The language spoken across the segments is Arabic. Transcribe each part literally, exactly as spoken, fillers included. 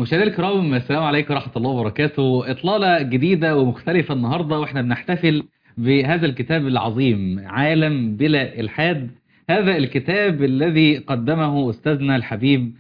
مشاهدينا الكرام، السلام عليكم ورحمة الله وبركاته. إطلالة جديدة ومختلفة النهاردة وإحنا بنحتفل بهذا الكتاب العظيم، عالم بلا إلحاد. هذا الكتاب الذي قدمه أستاذنا الحبيب،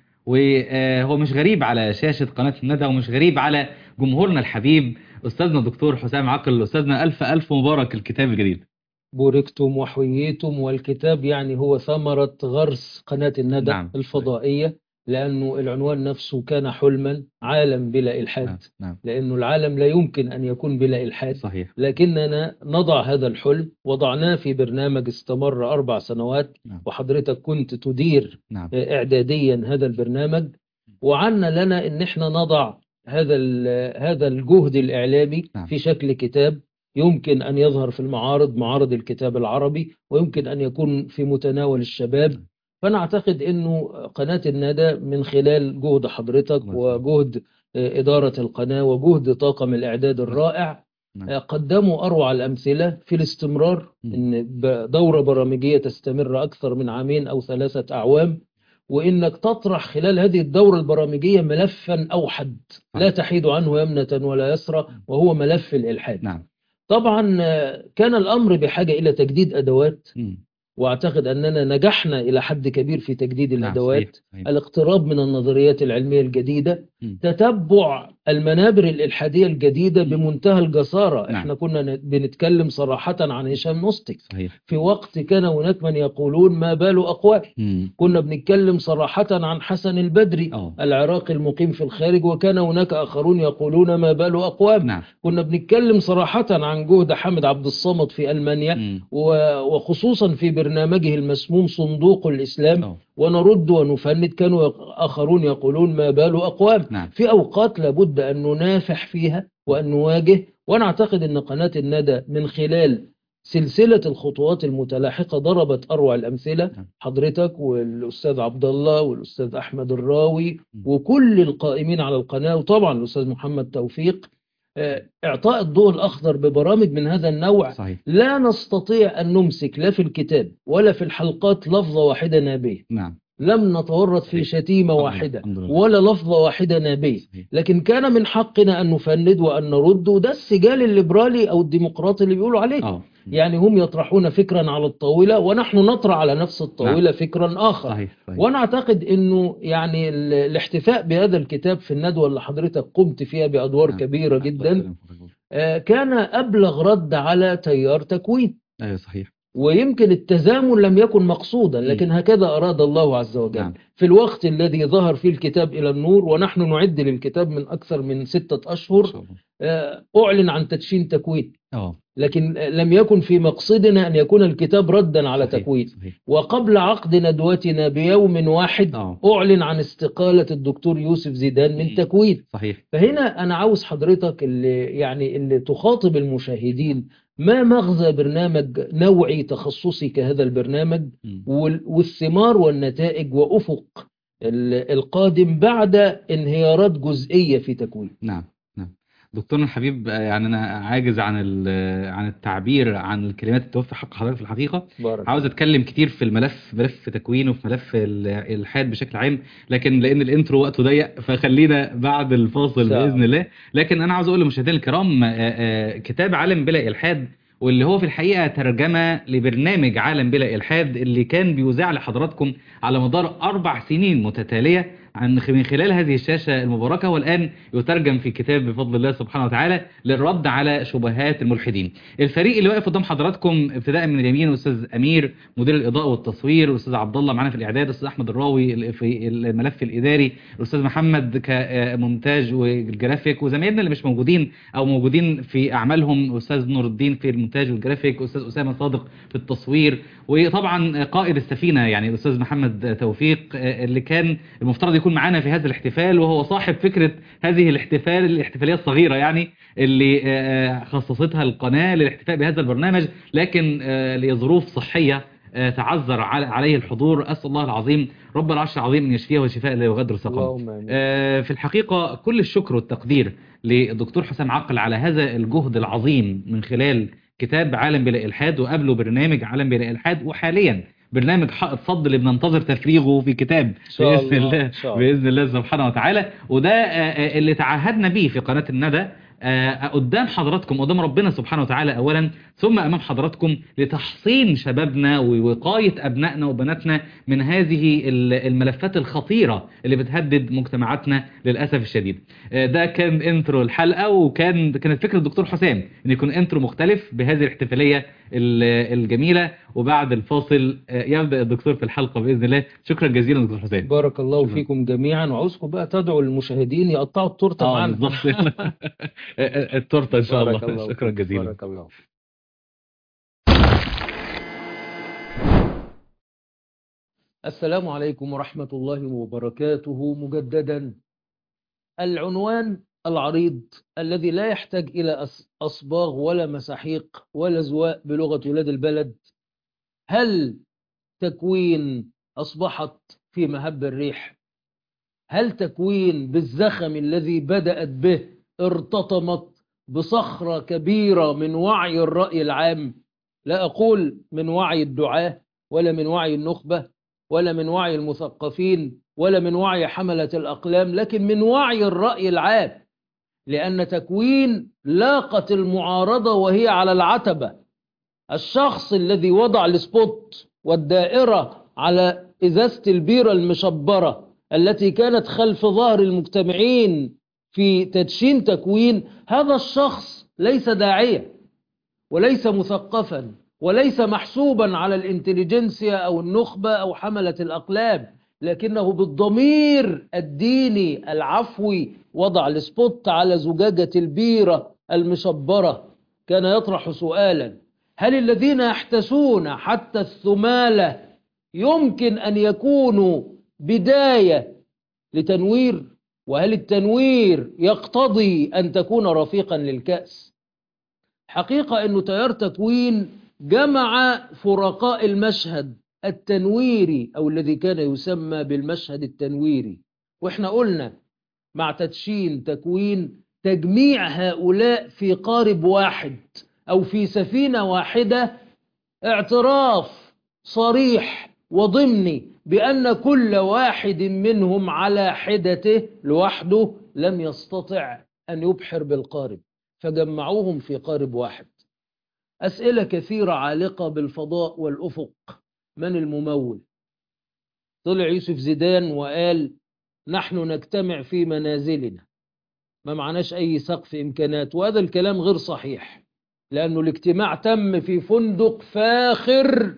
وهو مش غريب على شاشة قناة الندى ومش غريب على جمهورنا الحبيب، أستاذنا الدكتور حسام عقل. أستاذنا ألف ألف مبارك الكتاب الجديد. بوركتم وحييتم. والكتاب يعني هو ثمرة غرس قناة الندى نعم صحيح. الفضائية، لأنه العنوان نفسه كان حلما، عالم بلا نعم إلحاد. نعم لأنه العالم لا يمكن أن يكون بلا إلحاد، صحيح. لكننا نضع هذا الحلم. وضعناه في برنامج استمر أربع سنوات، نعم وحضرتك كنت تدير نعم آه، إعداديا هذا البرنامج. وعنا لنا أن احنا نضع هذا ال- هذا الجهد الإعلامي نعم في شكل كتاب يمكن أن يظهر في المعارض، معارض الكتاب العربي، ويمكن أن يكون في متناول الشباب. فأنا أعتقد أنه قناة الندى من خلال جهد حضرتك الله يسلمك. وجهد آه، إدارة القناة وجهد طاقم الإعداد الرائع، نعم آه، قدموا أروع الأمثلة في الاستمرار. مم. إن ب- دورة برامجية تستمر أكثر من عامين أو ثلاثة أعوام، وإنك تطرح خلال هذه الدورة البرامجية ملفا أوحد لا صحيح. تحيد عنه يمنة ولا يسرى، وهو ملف الإلحاد. نعم طبعا آه، كان الأمر بحاجة إلى تجديد أدوات، مم. وأعتقد أننا نجحنا إلى حد كبير في تجديد نعم صحيح الأدوات. صحيح. الاقتراب من النظريات العلمية الجديدة، مم. تتبع المنابر الإلحادية الجديدة مم. بمنتهى الجسارة. نعم احنا كنا ن- بنتكلم صراحة عن هشام نصتك صحيح. في وقت كان هناك من يقولون ما بال أقوال. مم. كنا بنتكلم صراحة عن حسن البدري اه العراقي المقيم في الخارج، وكان هناك آخرون يقولون ما بال أقوام. نعم. كنا بنتكلم صراحة عن جهد حامد عبد الصمد في ألمانيا، مم. و- وخصوصا في برنامجه المسموم صندوق الإسلام، اه ونرد ونفند. كانوا يق- آخرون يقولون ما بال أقوام. نعم في أوقات لابد أن ننافح فيها وأن نواجه. وأنا أعتقد أن قناة الندى من خلال سلسلة الخطوات المتلاحقة ضربت أروع الأمثلة. نعم. حضرتك والأستاذ عبد الله والأستاذ أحمد الراوي مم. وكل القائمين على القناة، وطبعا الأستاذ محمد توفيق، آه، إعطاء الضوء الأخضر ببرامج من هذا النوع. صحيح. لا نستطيع أن نمسك لا في الكتاب ولا في الحلقات لفظة واحدة نابية. نعم لم نتورط في صحيح. شتيمة الحمد لله واحدة الحمد لله. ولا لفظة واحدة نابية، صحيح. لكن كان من حقنا أن نفند وأن نرد. وده السجال الليبرالي أو الديمقراطي اللي بيقولوا عليه. اه مم. يعني هم يطرحون فكرا على الطاولة، ونحن نطرح على نفس نعم الطاولة فكرا آخر. صحيح صحيح. وأنا أعتقد أنه يعني ال- الاحتفاء بهذا الكتاب في الندوة اللي حضرتك قمت فيها بأدوار نعم كبيرة الله جدا، يسلمك. آه، كان أبلغ رد على تيار تكوين. ايوه صحيح. ويمكن التزامن لم يكن مقصودا، مم. لكن هكذا أراد الله عز وجل. نعم في الوقت الذي ظهر فيه الكتاب إلى النور، ونحن نعد للكتاب من أكثر من ستة ان أشهر، شاء الله. آه، أعلن عن تدشين تكوين. اه لكن لم يكن في مقصدنا أن يكون الكتاب ردا على صحيح تكوين. صحيح. وقبل عقد ندوتنا بيوم واحد اه أعلن عن استقالة الدكتور يوسف زيدان من مم. تكوين. صحيح. فهنا أنا عاوز حضرتك اللي يعني اللي تخاطب المشاهدين، ما مغزى برنامج نوعي تخصصي كهذا البرنامج، مم. وال- والثمار والنتائج وأفق ال- القادم بعد انهيارات جزئية في تكوين. نعم نعم. دكتورنا الحبيب، آه، يعني انا عاجز عن ال- عن التعبير عن الكلمات اللي توفي حق حضرتك في الحقيقه. بارك عاوز الله. اتكلم كتير في الملف، ملف تكوينه، في ملف ال- الالحاد بشكل عام، لكن لان الانترو وقته ضيق فخلينا بعد الفاصل إن شاء باذن الله. الله. لكن انا عاوز اقول للمشاهدين الكرام، آه، آه، كتاب عالم بلا الحاد، واللي هو في الحقيقه ترجمه لبرنامج عالم بلا الحاد اللي كان بيذاع لحضراتكم على مدار اربع سنين متتاليه عن من خلال هذه الشاشة المباركة، والآن يترجم في كتاب بفضل الله سبحانه وتعالى للرد على شبهات الملحدين. الفريق اللي واقف قدام حضراتكم ابتداء من اليمين أستاذ أمير مدير الإضاءة والتصوير، أستاذ عبد الله معانا في الإعداد، أستاذ أحمد الراوي في الملف الإداري، أستاذ محمد كمونتاج والجرافيك، وزمايلنا اللي مش موجودين أو موجودين في أعمالهم أستاذ نور الدين في المونتاج والجرافيك، أستاذ أسامة صادق في التصوير، وطبعا قائد السفينة يعني الأستاذ محمد توفيق اللي كان المفترض يكون معانا في هذا الاحتفال، وهو صاحب فكرة هذه الاحتفال الاحتفالية الصغيرة يعني اللي آه، خصصتها القناة للاحتفاء بهذا البرنامج، لكن آه، لظروف صحية آه، تعذر على- عليه الحضور. أسأل الله العظيم رب العرش العظيم أن يشفيه وشفاء لا يغادر سقما. اللهم آمين. آه، في الحقيقة كل الشكر والتقدير للدكتور حسام عقل على هذا الجهد العظيم من خلال كتاب عالم بلا إلحاد، وقبله برنامج عالم بلا إلحاد، وحاليا برنامج حائط صد اللي بننتظر تفريغه في كتاب إن شاء بإذن الله الله إن شاء الله. بإذن الله سبحانه وتعالى. وده آه، آه، اللي تعهدنا بيه في قناة الندى، آه، قدام حضراتكم، قدام ربنا سبحانه وتعالى أولا، ثم أمام حضراتكم، لتحصين شبابنا ووقاية أبنائنا وبناتنا من هذه ال- الملفات الخطيرة اللي بتهدد مجتمعاتنا للأسف الشديد. آه، ده كان انترو الحلقة، وكان كانت فكرة الدكتور حسام ان يكون انترو مختلف بهذه الاحتفالية ال- الجميلة. وبعد الفاصل آه، يبدأ الدكتور في الحلقة بإذن الله. شكرا جزيلا دكتور حسام. بارك الله شكرا. فيكم جميعا، وعاوزكم بقى تدعوا المشاهدين يقطعوا التورته اه معانا. بالظبط. التورته ان شاء بارك الله. الله شكرا فيك، جزيلا. بارك الله. السلام عليكم ورحمة الله وبركاته مجددا. العنوان العريض الذي لا يحتاج إلى أص- أصباغ ولا مساحيق ولا زواء بلغة ولاد البلد: هل تكوين أصبحت في مهب الريح؟ هل تكوين بالزخم الذي بدأت به ارتطمت بصخرة كبيرة من وعي الرأي العام؟ لا أقول من وعي الدعاة ولا من وعي النخبة ولا من وعي المثقفين ولا من وعي حملة الأقلام، لكن من وعي الرأي العام. لأن تكوين لاقت المعارضة وهي على العتبة. الشخص الذي وضع السبوت والدائرة على إزازة البيرة المشبرة التي كانت خلف ظهر المجتمعين في تدشين تكوين، هذا الشخص ليس داعية وليس مثقفا وليس محسوبا على الانتليجنسيا أو النخبة أو حملة الأقلام، لكنه بالضمير الديني العفوي وضع السبوت على زجاجة البيرة المشبرة. كان يطرح سؤالا: هل الذين يحتسون حتى الثمالة يمكن أن يكونوا بداية لتنوير؟ وهل التنوير يقتضي أن تكون رفيقا للكأس؟ حقيقة أنه تيار تكوين جمع فرقاء المشهد التنويري أو الذي كان يسمى بالمشهد التنويري. وإحنا قلنا مع تدشين تكوين تجميع هؤلاء في قارب واحد أو في سفينة واحدة، اعتراف صريح وضمني بأن كل واحد منهم على حدته لوحده لم يستطع أن يبحر بالقارب، فجمعوهم في قارب واحد. أسئلة كثيرة عالقة بالفضاء والأفق. من الممول؟ طلع يوسف زيدان وقال: نحن نجتمع في منازلنا، ما معناش أي سقف إمكانات. وهذا الكلام غير صحيح، لأنه الاجتماع تم في فندق فاخر،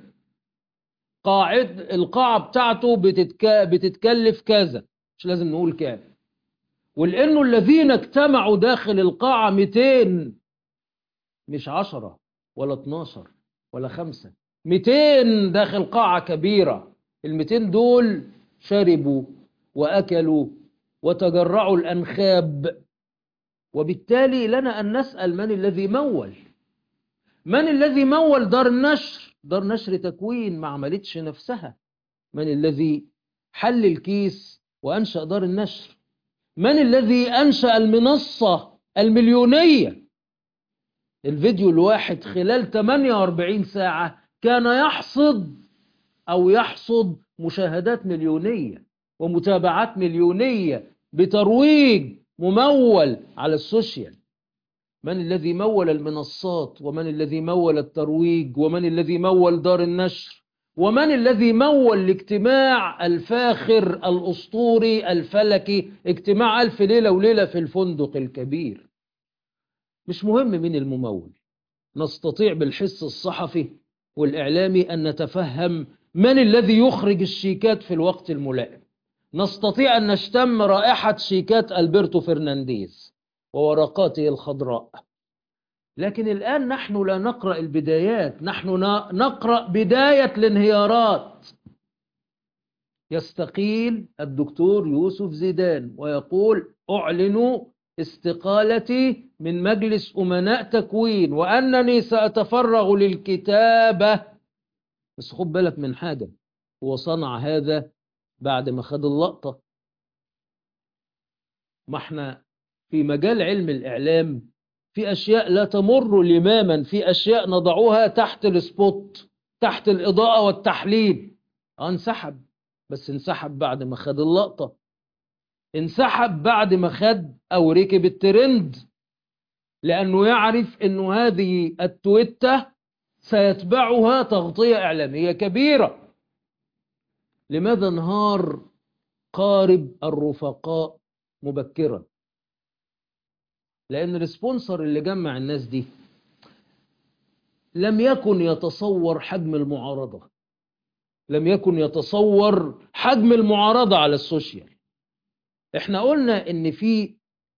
قاعد القاعة بتاعته بتتك... بتتكلف كذا، مش لازم نقول كام. ولأنه الذين اجتمعوا داخل القاعة مئتين، مش عشرة ولا اتناشر ولا خمسة، مئتين داخل قاعة كبيرة. المئتين دول شربوا وأكلوا وتجرعوا الأنخاب، وبالتالي لنا أن نسأل: من الذي مول؟ من الذي مول دار النشر؟ دار نشر تكوين ما عملتش نفسها. من الذي حل الكيس وأنشأ دار النشر؟ من الذي أنشأ المنصة المليونية؟ الفيديو الواحد خلال ثمانية وأربعين ساعة كان يحصد أو يحصد مشاهدات مليونية ومتابعات مليونية بترويج ممول على السوشيال. من الذي مول المنصات؟ ومن الذي مول الترويج؟ ومن الذي مول دار النشر؟ ومن الذي مول الاجتماع الفاخر الأسطوري الفلكي، اجتماع ألف ليلة وليلة في الفندق الكبير؟ مش مهم مين الممول، نستطيع بالحس الصحفي والإعلامي أن نتفهم من الذي يخرج الشيكات في الوقت الملائم. نستطيع أن نشتم رائحة شيكات ألبرتو فرنانديز وورقاته الخضراء. لكن الآن نحن لا نقرأ البدايات، نحن نقرأ بداية الانهيارات. يستقيل الدكتور يوسف زيدان ويقول: أعلن استقالتي من مجلس أمناء تكوين وأنني سأتفرغ للكتابة. بس خد بالك من حاجة، هو صنع هذا بعد ما خد اللقطة. ما احنا في مجال علم الإعلام في أشياء لا تمر لماما، في أشياء نضعوها تحت السبوت، تحت الإضاءة والتحليل. انسحب، بس انسحب بعد ما خد اللقطة، انسحب بعد ما خد أو ركب الترند، لأنه يعرف أنه هذه التويتة سيتبعها تغطية إعلامية كبيرة. لماذا انهار قارب الرفقاء مبكرا؟ لأن السبونسر اللي جمع الناس دي لم يكن يتصور حجم المعارضة، لم يكن يتصور حجم المعارضة على السوشيال. احنا قلنا ان في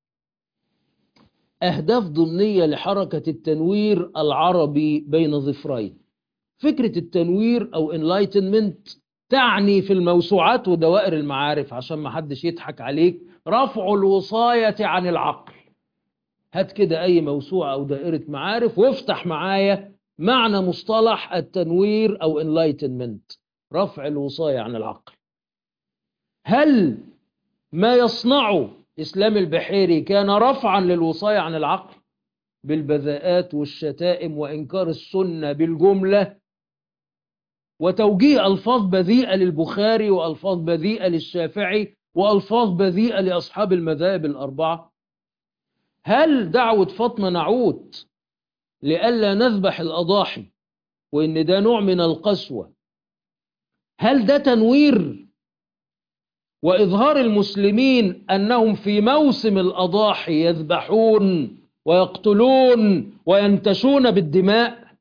اهداف ضمنية لحركة التنوير العربي بين ظفرين. فكرة التنوير او enlightenment تعني في الموسوعات ودوائر المعارف، عشان ما حدش يضحك عليك، رفع الوصاية عن العقل. هات كده اي موسوعة او دائرة معارف وافتح معايا معنى مصطلح التنوير او enlightenment، رفع الوصاية عن العقل. هل ما يصنعه إسلام البحيري كان رفعا للوصاية عن العقل بالبذاءات والشتائم وإنكار السنة بالجملة وتوجيه ألفاظ بذيئة للبخاري وألفاظ بذيئة للشافعي وألفاظ بذيئة لأصحاب المذاهب الأربعة؟ هل دعوة فاطمة نعوت لئلا نذبح الأضاحي وإن ده نوع من القسوة، هل ده تنوير وإظهار المسلمين أنهم في موسم الأضاحي يذبحون ويقتلون وينتشون بالدماء؟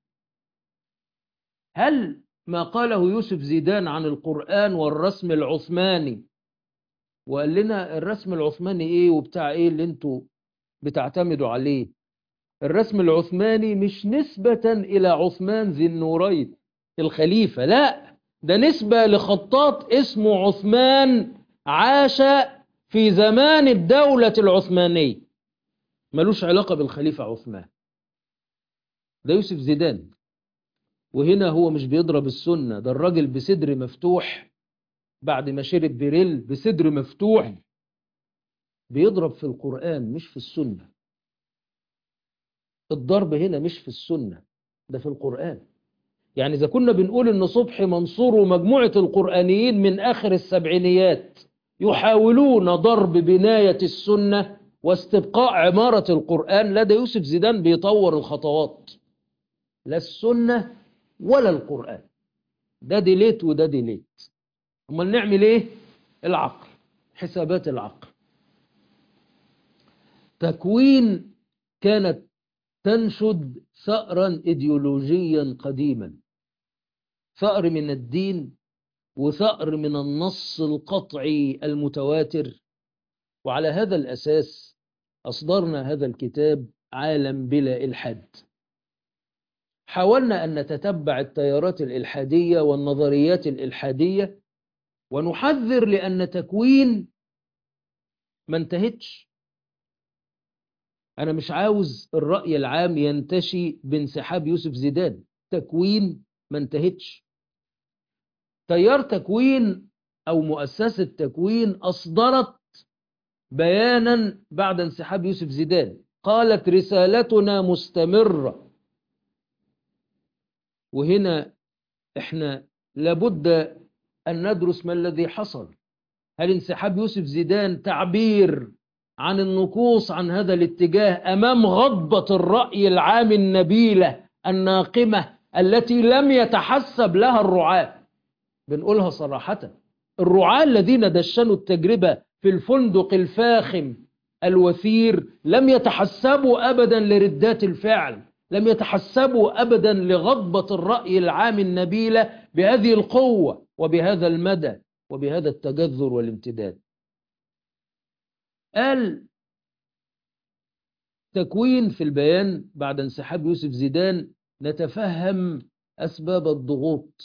هل ما قاله يوسف زيدان عن القرآن والرسم العثماني، وقال لنا الرسم العثماني إيه وبتاع إيه اللي انتوا بتعتمدوا عليه؟ الرسم العثماني مش نسبة إلى عثمان ذي النورين الخليفة، لا، ده نسبة لخطاط اسمه عثمان عاش في زمان الدولة العثمانية، ملوش علاقة بالخليفة عثمان. ده يوسف زيدان. وهنا هو مش بيضرب السنة، ده الراجل بصدر مفتوح بعد ما شرب بيريل بصدر مفتوح بيضرب في القرآن مش في السنة. الضرب هنا مش في السنة، ده في القرآن. يعني إذا كنا بنقول إن صبحي منصور ومجموعة القرآنيين من آخر السبعينيات يحاولون ضرب بناية السنة واستبقاء عمارة القرآن، لا، ده يوسف زيدان بيطور الخطوات، لا السنة ولا القرآن، ده ديليت وده ديليت. امال نعمل ايه؟ العقل، حسابات العقل. تكوين كانت تنشد ثأرا إيديولوجيا قديما، ثأر من الدين وثأر من النص القطعي المتواتر. وعلى هذا الأساس أصدرنا هذا الكتاب عالم بلا إلحاد. حاولنا أن نتتبع التيارات الإلحادية والنظريات الإلحادية ونحذر لأن تكوين ما انتهتش. أنا مش عاوز الرأي العام ينتشي بانسحاب يوسف زيدان، تكوين ما انتهتش. تيار تكوين أو مؤسسة تكوين أصدرت بيانا بعد انسحاب يوسف زيدان، قالت رسالتنا مستمرة. وهنا احنا لابد أن ندرس ما الذي حصل. هل انسحاب يوسف زيدان تعبير عن النقوص عن هذا الاتجاه أمام غضبة الرأي العام النبيلة الناقمة التي لم يتحسب لها الرعاة؟ بنقولها صراحة، الرعاة الذين دشنوا التجربة في الفندق الفاخم الوثير لم يتحسبوا أبدا لردات الفعل، لم يتحسبوا أبدا لغضبة الرأي العام النبيلة بهذه القوة وبهذا المدى وبهذا التجذر والامتداد. قال تكوين في البيان بعد انسحاب يوسف زيدان: نتفهم أسباب الضغوط،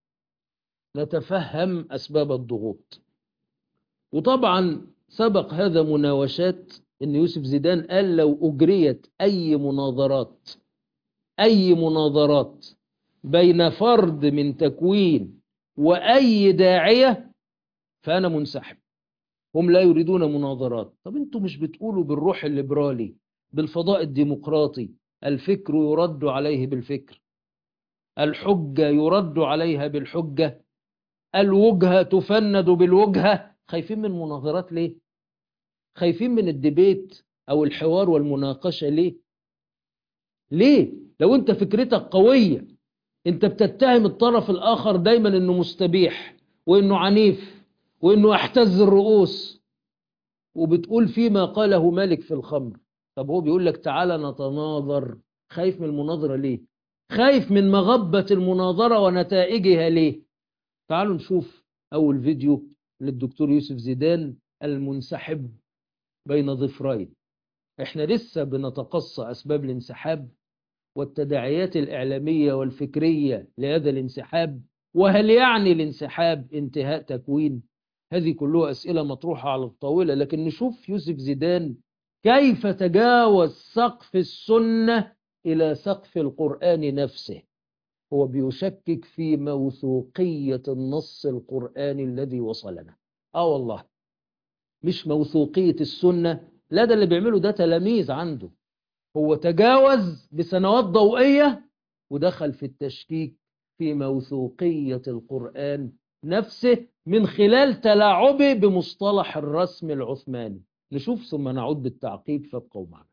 نتفهم أسباب الضغوط. وطبعا سبق هذا مناوشات إن يوسف زيدان قال لو أجريت أي مناظرات أي مناظرات بين فرد من تكوين وأي داعية فأنا منسحب، هم لا يريدون مناظرات. طب انتوا مش بتقولوا بالروح الليبرالي بالفضاء الديمقراطي الفكر يرد عليه بالفكر؟ الحجة يرد عليها بالحجة، الوجهة تفند بالوجهة. خايفين من المناظرات ليه؟ خايفين من الديبيت أو الحوار والمناقشة ليه؟ ليه؟ لو أنت فكرتك قوية، أنت بتتهم الطرف الآخر دايما أنه مستبيح وأنه عنيف وأنه يحتز الرؤوس، وبتقول فيما قاله مالك في الخمر. طب هو بيقول لك تعالى نتناظر. خايف من المناظرة ليه؟ خايف من مغبة المناظرة ونتائجها ليه؟ تعالوا نشوف أول فيديو للدكتور يوسف زيدان المنسحب بين ظفرين. احنا لسه بنتقصى أسباب الانسحاب والتداعيات الإعلامية والفكرية لهذا الانسحاب، وهل يعني الانسحاب انتهاء تكوين؟ هذه كلها أسئلة مطروحة على الطاولة، لكن نشوف يوسف زيدان كيف تجاوز سقف السنة إلى سقف القرآن نفسه. هو بيشكك في موثوقية النص القرآني الذي وصلنا. آه والله، مش موثوقية السنة، لا، ده اللي بيعمله ده تلاميذ عنده. هو تجاوز بسنوات ضوئية ودخل في التشكيك في موثوقية القرآن نفسه من خلال تلاعبه بمصطلح الرسم العثماني. نشوف ثم نعود بالتعقيب، فابقوا معنا.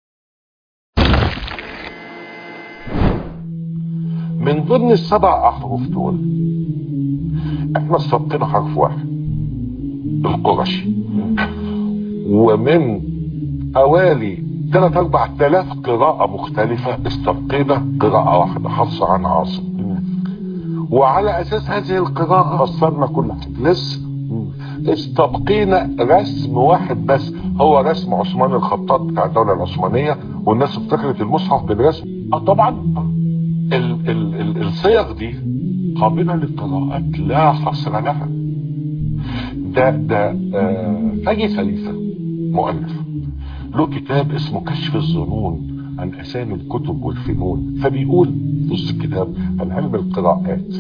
من ضمن السبع أحرف دول احنا استبقينا حرف واحد، القرشي، ومن حوالي ثلاثة أربع آلاف قراءة مختلفة استبقينا قراءة واحدة خاصة عن عاصم، وعلى أساس هذه القراءة فسرنا كل حاجة. لسه استبقينا رسم واحد بس، هو رسم عثمان الخطاب بتاع الدولة العثمانية، والناس افتكرت المصحف بالرسم. اه طبعا ال ال ال الصيغ دي قابلة للقراءات لا حصر لها. ده ده آه فاجي خليفة مؤلف له كتاب اسمه كشف الظنون عن اسامي الكتب والفنون، فبيقول في وسط الكتاب عن علم القراءات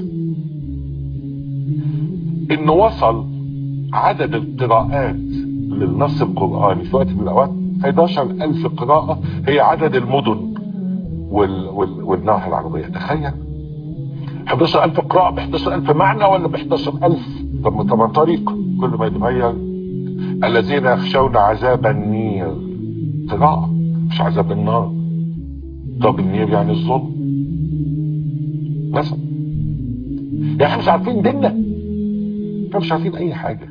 انه وصل عدد القراءات للنص القرآني في وقت من الاوقات احد عشر ألف قراءة، هي عدد المدن وال وال والنواحي العربية. تخيل احد عشر ألف قراءة ب احد عشر ألف معنى ولا ب احد عشر ألف؟ طب طبعا طريق كل ما يتغير. الذين يخشون عذاب النير، قراءة مش عذاب النار. طب النير يعني الظلم مثلا. يعني احنا مش عارفين ديننا، احنا مش عارفين اي حاجة.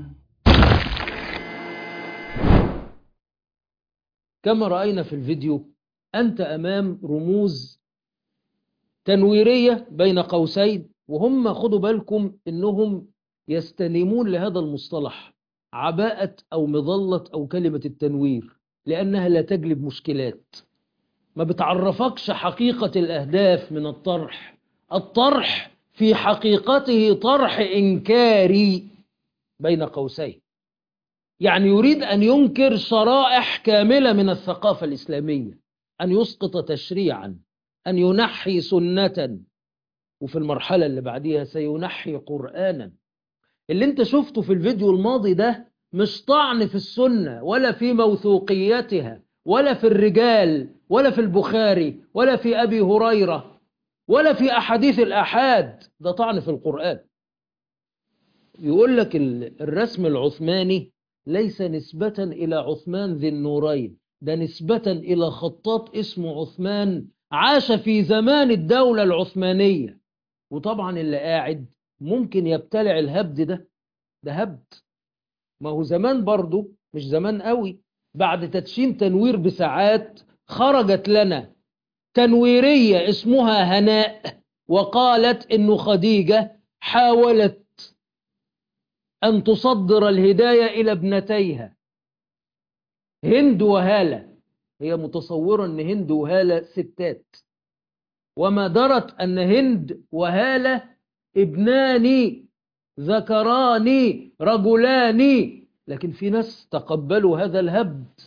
كما رأينا في الفيديو، أنت أمام رموز تنويرية بين قوسين، وهم خدوا بالكم إنهم يستلمون لهذا المصطلح عباءة أو مظلة أو كلمة التنوير، لأنها لا تجلب مشكلات، ما بتعرفكش حقيقة الأهداف من الطرح. الطرح في حقيقته طرح إنكاري بين قوسين، يعني يريد أن ينكر شرائح كاملة من الثقافة الإسلامية، أن يسقط تشريعا، أن ينحي سنة، وفي المرحلة اللي بعديها سينحي قرآنا. اللي انت شفته في الفيديو الماضي ده مش طعن في السنة ولا في موثوقيتها ولا في الرجال ولا في البخاري ولا في أبي هريرة ولا في أحاديث الأحاد، ده طعن في القرآن. يقول لك الرسم العثماني ليس نسبة إلى عثمان ذي النورين، ده نسبة إلى خطاط اسمه عثمان عاش في زمان الدولة العثمانية. وطبعا اللي قاعد ممكن يبتلع الهبد ده، ده هبد. ما هو زمان برضو مش زمان قوي، بعد تدشين تنوير بساعات خرجت لنا تنويرية اسمها هناء، وقالت إنه خديجة حاولت أن تصدر الهداية إلى ابنتيها هند وهالة. هي متصورة أن هند وهالة ستات، وما درت أن هند وهالة ابنان ذكران رجلان. لكن في ناس تقبلوا هذا الهبد.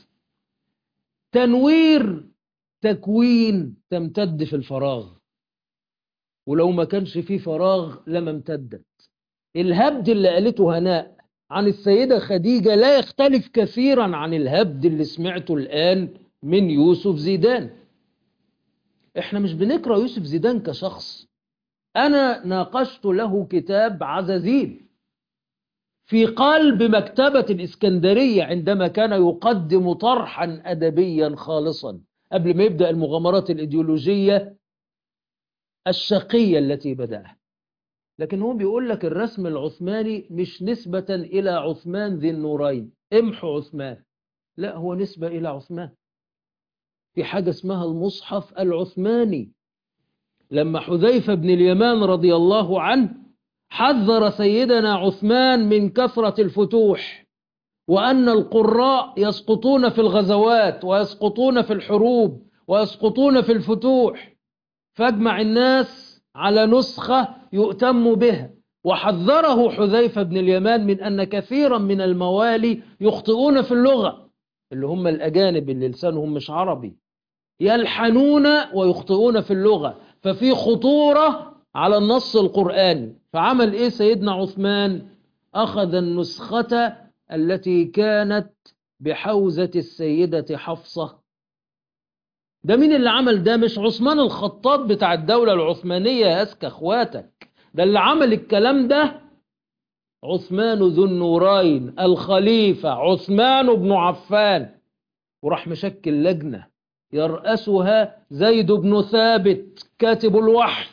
تنوير تكوين تمتد في الفراغ، ولو ما كانش فيه فراغ لما امتدت. الهبد اللي قالته هناء عن السيدة خديجة لا يختلف كثيرا عن الهبد اللي سمعته الآن من يوسف زيدان. احنا مش بنقرأ يوسف زيدان كشخص، أنا ناقشت له كتاب عزازيل في قلب مكتبة الإسكندرية عندما كان يقدم طرحا أدبيا خالصا قبل ما يبدأ المغامرات الإيديولوجية الشقية التي بدأها. لكن هو بيقول لك الرسم العثماني مش نسبة إلى عثمان ذي النورين، امحوا عثمان، لا هو نسبة إلى عثمان. في حاجة اسمها المصحف العثماني. لما حذيفة بن اليمان رضي الله عنه حذر سيدنا عثمان من كثرة الفتوح، وأن القراء يسقطون في الغزوات ويسقطون في الحروب ويسقطون في الفتوح، فاجمع الناس على نسخة يؤتم بها. وحذره حذيفة بن اليمان من أن كثيرا من الموالي يخطئون في اللغة، اللي هم الأجانب اللي لسانهم مش عربي، يلحنون ويخطئون في اللغة، ففي خطورة على النص القرآني. فعمل إيه سيدنا عثمان؟ أخذ النسخة التي كانت بحوزة السيدة حفصة. ده مين اللي عمل ده؟ مش عثمان الخطاب بتاع الدولة العثمانية يا أسكى أخواتك، ده اللي عمل الكلام ده عثمان ذو النورين الخليفة عثمان بن عفان، وراح مشكل لجنة يرأسها زيد بن ثابت كاتب الوحي،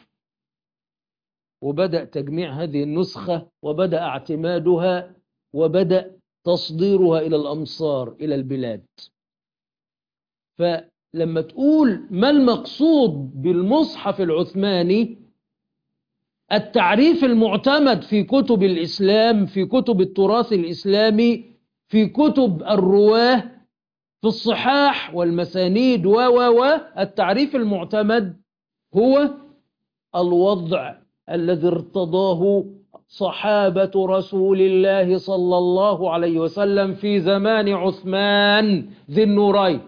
وبدأ تجميع هذه النسخة وبدأ اعتمادها وبدأ تصديرها إلى الأمصار إلى البلاد. فلما تقول ما المقصود بالمصحف العثماني، التعريف المعتمد في كتب الإسلام، في كتب التراث الإسلامي، في كتب الرواه، في الصحاح والمسانيد و و و التعريف المعتمد هو الوضع الذي ارتضاه صحابة رسول الله صلى الله عليه وسلم في زمان عثمان ذي النورين.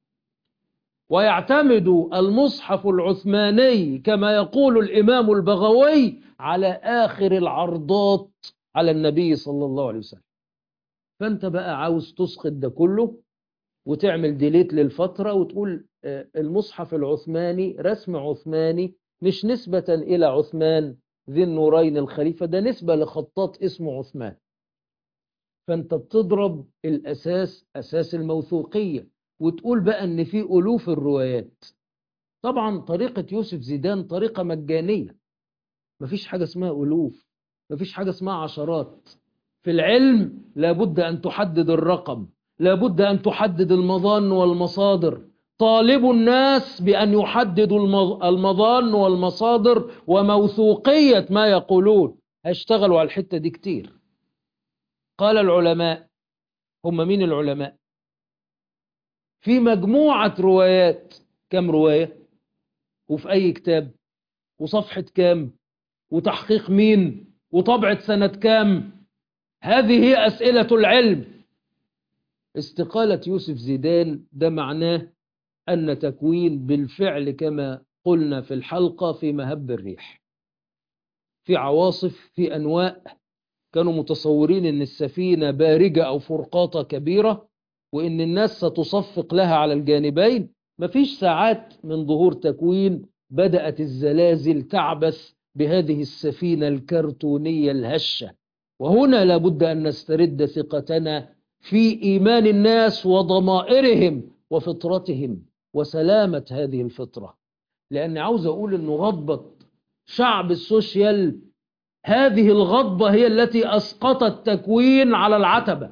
ويعتمد المصحف العثماني كما يقول الإمام البغوي على آخر العرضات على النبي صلى الله عليه وسلم. فأنت بقى عاوز تسقط ده كله وتعمل ديليت للفترة وتقول المصحف العثماني رسم عثماني، مش نسبة إلى عثمان ذي النورين الخليفة، ده نسبة لخطاط اسمه عثمان. فأنت بتضرب الأساس، أساس الموثوقية، وتقول بقى أن في ألوف الروايات. طبعا طريقة يوسف زيدان طريقة مجانية، مفيش حاجة اسمها ألوف، مفيش حاجة اسمها عشرات. في العلم لابد أن تحدد الرقم، لابد أن تحدد المظان والمصادر. طالب الناس بأن يحددوا المظان والمصادر وموثوقية ما يقولون، هيشتغلوا على الحتة دي كتير. قال العلماء، هم مين العلماء؟ في مجموعة روايات، كم رواية وفي أي كتاب وصفحة كام وتحقيق مين وطبعة سنة كام؟ هذه هي أسئلة العلم. استقالة يوسف زيدان ده معناه أن تكوين بالفعل كما قلنا في الحلقة في مهب الريح، في عواصف، في أنواء. كانوا متصورين أن السفينة بارجة أو فرقاطة كبيرة وأن الناس ستصفق لها على الجانبين. مفيش ساعات من ظهور تكوين بدأت الزلازل تعبث بهذه السفينة الكرتونية الهشة. وهنا لابد أن نسترد ثقتنا في إيمان الناس وضمائرهم وفطرتهم وسلامة هذه الفطرة. لأن عاوز أقول أنه غضبة شعب السوشيال، هذه الغضبة هي التي أسقطت تكوين على العتبة،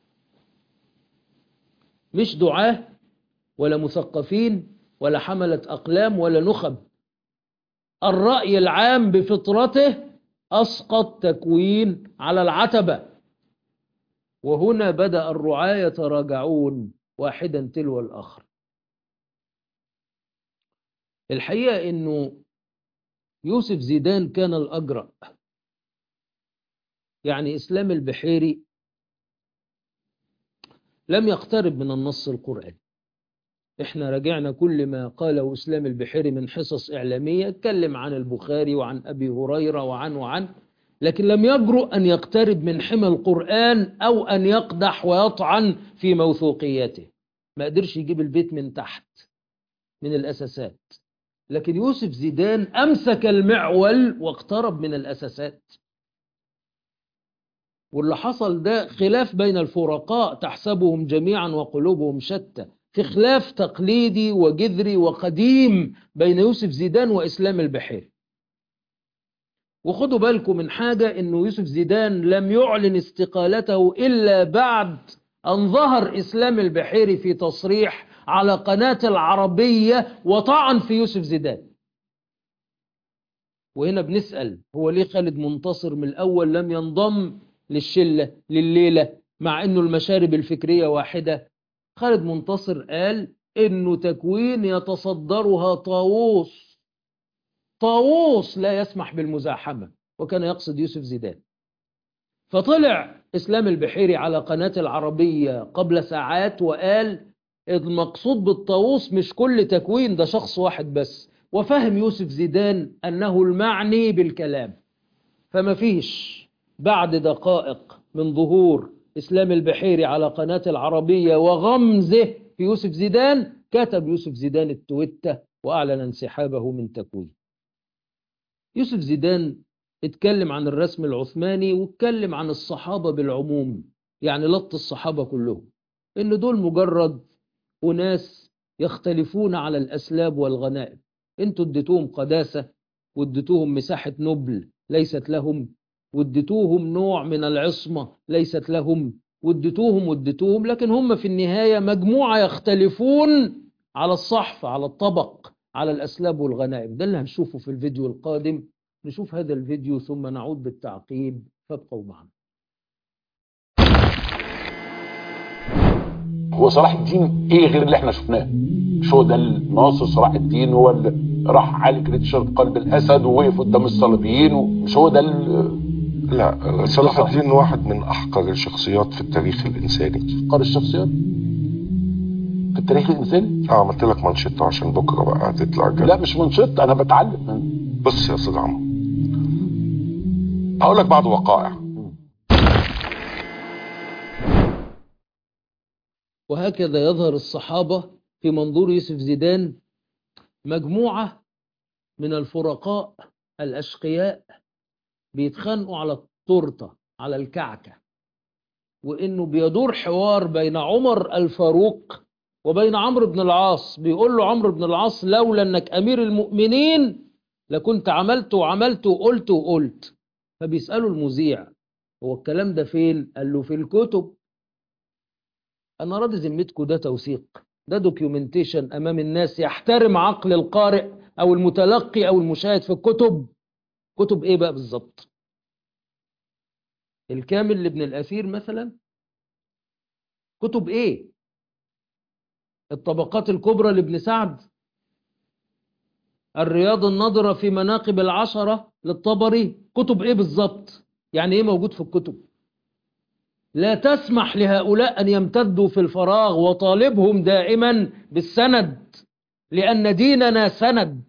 مش دعاة ولا مثقفين ولا حملة أقلام ولا نخب. الرأي العام بفطرته أسقط تكوين على العتبة. وهنا بدأ الرعاة يتراجعون واحدا تلو الآخر. الحقيقة أنه يوسف زيدان كان الأجرأ. يعني إسلام البحيري لم يقترب من النص القرآني. احنا رجعنا كل ما قاله إسلام البحيري من حصص إعلامية، اتكلم عن البخاري وعن أبي هريرة وعن وعن لكن لم يجرؤ أن يقترب من حمى القرآن أو أن يقدح ويطعن في موثوقيته. ما قدرش يجيب البيت من تحت من الأساسات. لكن يوسف زيدان أمسك المعول واقترب من الأساسات. واللي حصل ده خلاف بين الفرقاء تحسبهم جميعا وقلوبهم شتى، في خلاف تقليدي وجذري وقديم بين يوسف زيدان وإسلام البحيري. وخدوا بالكم من حاجة، إنه يوسف زيدان لم يعلن استقالته إلا بعد أن ظهر إسلام البحيري في تصريح على قناة العربية وطعن في يوسف زيدان. وهنا بنسأل، هو ليه خالد منتصر من الأول لم ينضم للشلة لليلة مع أنه المشارب الفكرية واحدة؟ خالد منتصر قال إنه تكوين يتصدرها طاووس، طاووس لا يسمح بالمزاحمة، وكان يقصد يوسف زيدان. فطلع إسلام البحيري على قناة العربية قبل ساعات وقال المقصود بالطاووس مش كل تكوين، ده شخص واحد بس. وفهم يوسف زيدان أنه المعني بالكلام. فما فيش بعد دقائق من ظهور إسلام البحيري على قناة العربية وغمزه في يوسف زيدان، كتب يوسف زيدان التويتة وأعلن انسحابه من تكوين. يوسف زيدان اتكلم عن الرسم العثماني واتكلم عن الصحابة بالعموم، يعني لط الصحابة كلهم، إن دول مجرد أناس يختلفون على الأسلاب والغنائم. انتوا اديتوهم قداسة واديتوهم مساحة نبل ليست لهم، واديتوهم نوع من العصمة ليست لهم، واديتوهم واديتوهم لكن هم في النهاية مجموعة يختلفون على الصحف، على الطبق، على الأسلاب والغنائم. ده اللي هنشوفه في الفيديو القادم. نشوف هذا الفيديو ثم نعود بالتعقيب، فابقوا معنا. هو صلاح الدين ايه غير اللي احنا شفناه؟ مش هو ده الناصر صلاح الدين هو اللي راح عالج ريتشارد قلب الاسد ووقف قدام الصليبيين؟ ومش هو ده لا، صلاح الدين واحد من احقر الشخصيات في التاريخ الانساني. احقر الشخصيات في التاريخ الانساني؟ اه عملت لك منشطه عشان بكره بقى هتطلع جد. لا مش منشط، انا بتعلم. بص يا استاذ عمرو، هقول لك بعض وقائع. وهكذا يظهر الصحابة في منظور يوسف زيدان مجموعة من الفرقاء الأشقياء بيتخانقوا على التورتة، على الكعكة، وإنه بيدور حوار بين عمر الفاروق وبين عمرو بن العاص. بيقول له عمرو بن العاص لولا أنك أمير المؤمنين لكنت عملت وعملت وقلت وقلت. فبيسألوا المذيع هو الكلام ده فين؟ قال له في الكتب. أنا راضي ذمتكم ده توثيق، ده دوكيومنتيشن أمام الناس يحترم عقل القارئ أو المتلقي أو المشاهد في الكتب. كتب إيه بقى بالظبط؟ الكامل لابن الأثير مثلا؟ كتب إيه؟ الطبقات الكبرى لابن سعد؟ الرياض الناظرة في مناقب العشرة للطبري؟ كتب إيه بالظبط؟ يعني إيه موجود في الكتب؟ لا تسمح لهؤلاء أن يمتدوا في الفراغ، وطالبهم دائما بالسند، لأن ديننا سند.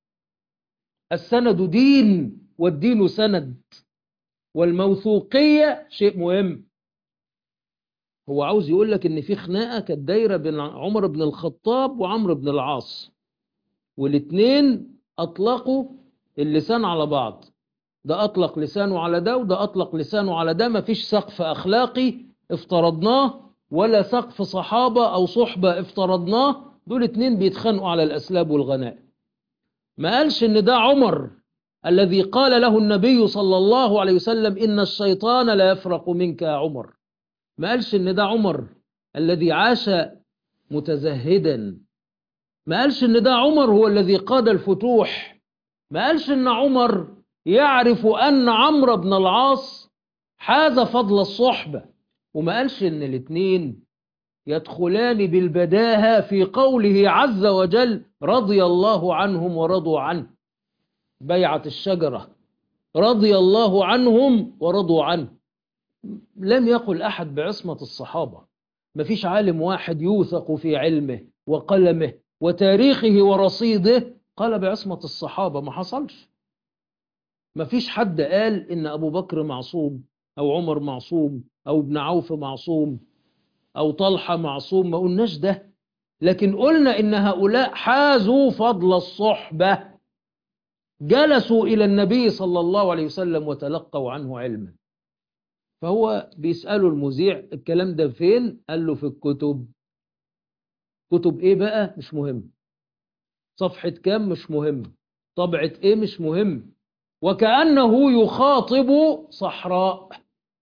السند دين والدين سند، والموثوقية شيء مهم. هو عاوز يقول لك إن في خناقة كانت دايرة بين عمر بن الخطاب وعمرو بن العاص، والاثنين أطلقوا اللسان على بعض. ده أطلق لسانه على ده وده أطلق لسانه على ده. ما فيش سقف أخلاقي افترضناه ولا سقف صحابة أو صحبة افترضناه. دول اتنين بيتخانقوا على الأسلاب والغنائم. ما قالش إن ده عمر الذي قال له النبي صلى الله عليه وسلم إن الشيطان لا يفرق منك يا عمر. ما قالش إن ده عمر الذي عاش متزهدا. ما قالش إن ده عمر هو الذي قاد الفتوح. ما قالش إن عمر يعرف أن عمرو بن العاص حاز فضل الصحبة. وما قالش إن الاثنين يدخلان بالبداهة في قوله عز وجل رضي الله عنهم ورضوا عنه. بيعة الشجرة، رضي الله عنهم ورضوا عنه. لم يقل أحد بعصمة الصحابة. ما فيش عالم واحد يوثق في علمه وقلمه وتاريخه ورصيده قال بعصمة الصحابة. ما حصلش. ما فيش حد قال إن أبو بكر معصوم أو عمر معصوم أو ابن عوف معصوم أو طلحة معصوم. ما قلناش ده. لكن قلنا إن هؤلاء حازوا فضل الصحبة، جلسوا إلى النبي صلى الله عليه وسلم وتلقوا عنه علما. فهو بيسأله المذيع الكلام ده فين؟ قال له في الكتب. كتب إيه بقى؟ مش مهم. صفحة كام؟ مش مهم. طبعة إيه؟ مش مهم. وكأنه يخاطب صحراء،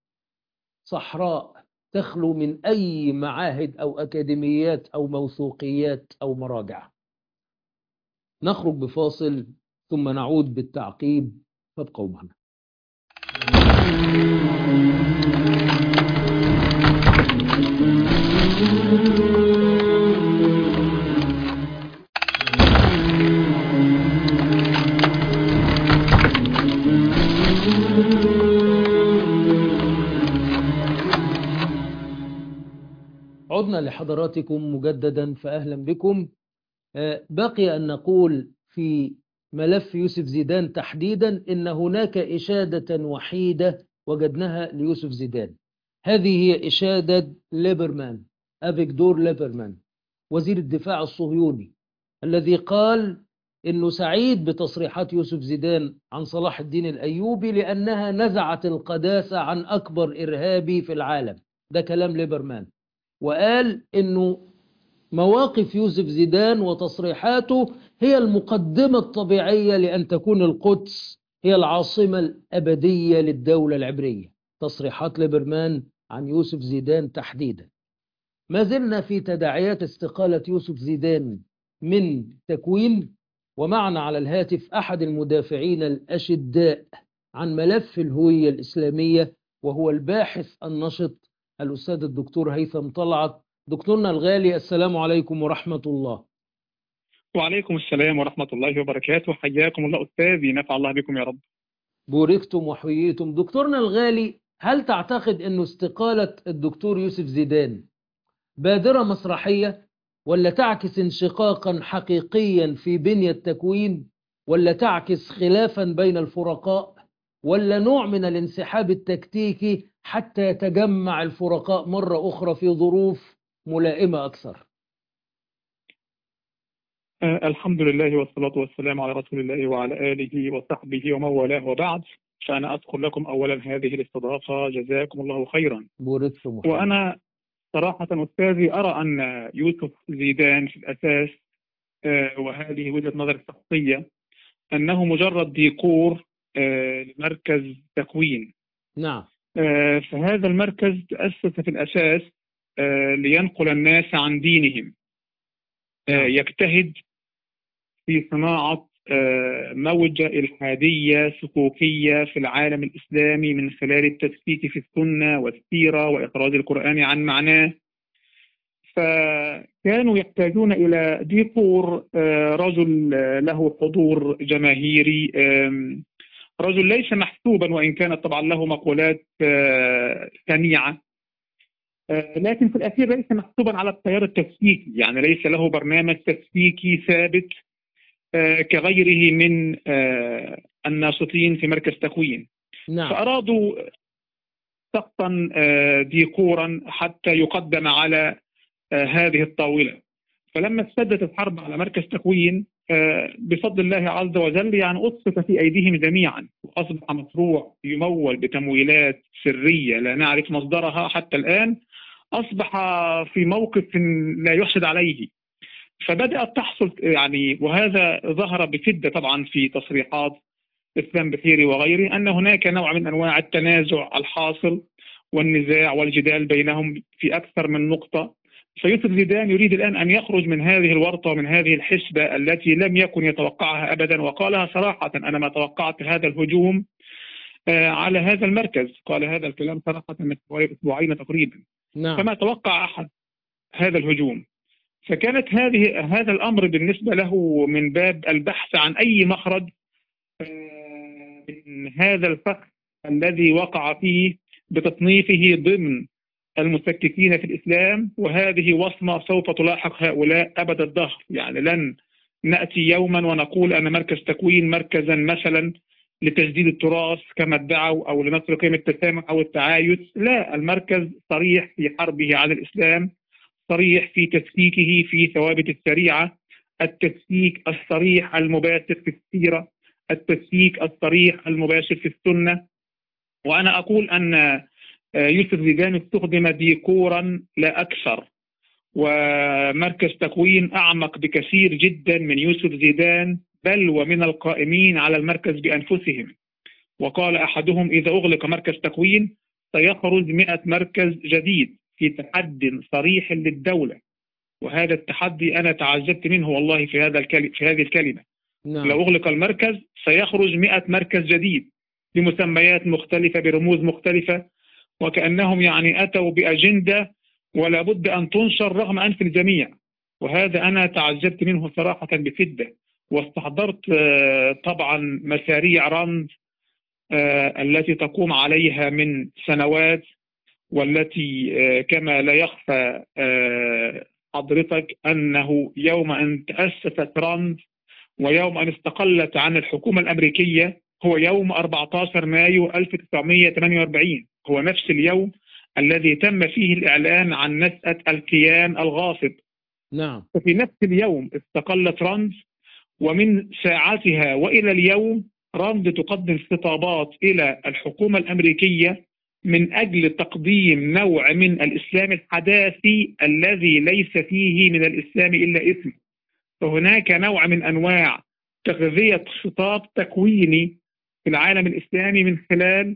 صحراء تخلو من أي معاهد أو أكاديميات أو موثوقيات أو مراجع. نخرج بفاصل ثم نعود بالتعقيب، فابقوا معنا. عدنا لحضراتكم مجددا، فأهلا بكم. بقي أن نقول في ملف يوسف زيدان تحديدا إن هناك إشادة وحيدة وجدناها ليوسف زيدان. هذه هي إشادة ليبرمان، أفيغدور ليبرمان وزير الدفاع الصهيوني، الذي قال إنه سعيد بتصريحات يوسف زيدان عن صلاح الدين الأيوبي لأنها نزعت القداسة عن أكبر إرهابي في العالم. ده كلام ليبرمان. وقال إنه مواقف يوسف زيدان وتصريحاته هي المقدمة الطبيعية لأن تكون القدس هي العاصمة الأبدية للدولة العبرية. تصريحات ليبرمان عن يوسف زيدان تحديدا. ما زلنا في تداعيات استقالة يوسف زيدان من تكوين، ومعنا على الهاتف أحد المدافعين الأشداء عن ملف الهوية الإسلامية، وهو الباحث النشط الأستاذ الدكتور هيثم طلعت. دكتورنا الغالي، السلام عليكم ورحمة الله. وعليكم السلام ورحمة الله وبركاته. حياكم الله أستاذي، نفع الله بكم يا رب. بوركتم وحييتم. دكتورنا الغالي، هل تعتقد أن استقالة الدكتور يوسف زيدان بادرة مسرحية، ولا تعكس انشقاقا حقيقيا في بنية التكوين، ولا تعكس خلافا بين الفرقاء، ولا نوع من الانسحاب التكتيكي حتى يتجمع الفرقاء مرة أخرى في ظروف ملائمة أكثر؟ آه الحمد لله والصلاة والسلام على رسول الله وعلى آله وصحبه ومن والاه، وبعد. فأنا أذكر لكم أولا هذه الاستضافة، جزاكم الله خيرا. بوركتم. وأنا صراحة أستاذي أرى أن يوسف زيدان في الأساس، آه وهذه وجهة نظر الشخصية، أنه مجرد ديكور آه لمركز تكوين. نعم. آه فهذا المركز تأسس في الأساس آه لينقل الناس عن دينهم. آه يجتهد في صناعة موجة إلحادية سكوكية في العالم الإسلامي من خلال التشكيك في السنة والسيرة وإخراج القرآن عن معناه. فكانوا يحتاجون إلى ديكور، رجل له حضور جماهيري، رجل ليس محسوبا وإن كانت طبعا له مقولات شنيعة، لكن في الأخير ليس محسوبا على التيار التشكيكي، يعني ليس له برنامج تشكيكي ثابت كغيره من الناشطين في مركز تكوين. نعم. فأرادوا سقطا ديكورا حتى يقدم على هذه الطاولة. فلما اشتدت الحرب على مركز تكوين بفضل الله عز وجل يعني أسقط في أيديهم جميعا، وأصبح مشروع يمول بتمويلات سرية لا نعرف مصدرها حتى الآن، أصبح في موقف لا يحسد عليه. فبدأت تحصل يعني، وهذا ظهر بشدة طبعا في تصريحات إسلام بحيري وغيره، أن هناك نوع من أنواع التنازع الحاصل والنزاع والجدال بينهم في أكثر من نقطة. فيوسف زيدان يريد الآن أن يخرج من هذه الورطة ومن هذه الحسبة التي لم يكن يتوقعها أبدا، وقالها صراحة: أنا ما توقعت هذا الهجوم على هذا المركز. قال هذا الكلام صراحة من حوالي أسبوعين تقريبا. نعم. فما توقع أحد هذا الهجوم. فكانت هذه هذا الأمر بالنسبة له من باب البحث عن أي مخرج من هذا الفخ الذي وقع فيه بتصنيفه ضمن المشككين في الإسلام. وهذه وصمة سوف تلاحق هؤلاء أبد الدهر، يعني لن نأتي يوما ونقول أن مركز تكوين مركزا مثلا لتجديد التراث كما ادعوا أو لنصر قيمة التسامح أو التعايش. لا، المركز صريح في حربه على الإسلام، الصريح في تسليكه في ثوابت الشريعة، التسليك الصريح المباشر في السيرة، التسليك الصريح المباشر في السنة. وأنا أقول أن يوسف زيدان استخدم ديكورا لا أكثر، ومركز تكوين أعمق بكثير جدا من يوسف زيدان، بل ومن القائمين على المركز بأنفسهم. وقال أحدهم إذا أغلق مركز تكوين سيخرج مئة مركز جديد في تحد صريح للدولة. وهذا التحدي أنا تعجبت منه والله في هذا الكلمة في هذه الكلمة. نعم. لو أغلق المركز سيخرج مئة مركز جديد بمسميات مختلفة برموز مختلفة، وكأنهم يعني أتوا بأجندة ولا بد أن تنشر رغم أنف الجميع. وهذا أنا تعجبت منه صراحة بشدة. واستحضرت طبعا مشاريع رمز التي تقوم عليها من سنوات، والتي كما لا يخفى حضرتك أنه يوم أن تأسست رمز ويوم أن استقلت عن الحكومة الأمريكية هو يوم أربعة عشر مايو ألف وتسعمئة وثمانية وأربعين، هو نفس اليوم الذي تم فيه الإعلان عن نشأة الكيان الغاصب. نعم. وفي نفس اليوم استقلت رمز، ومن ساعتها وإلى اليوم رمز تقدم خطابات إلى الحكومة الأمريكية من أجل تقديم نوع من الإسلام الحداثي الذي ليس فيه من الإسلام إلا اسم. فهناك نوع من أنواع تغذية خطاب تكويني في العالم الإسلامي من خلال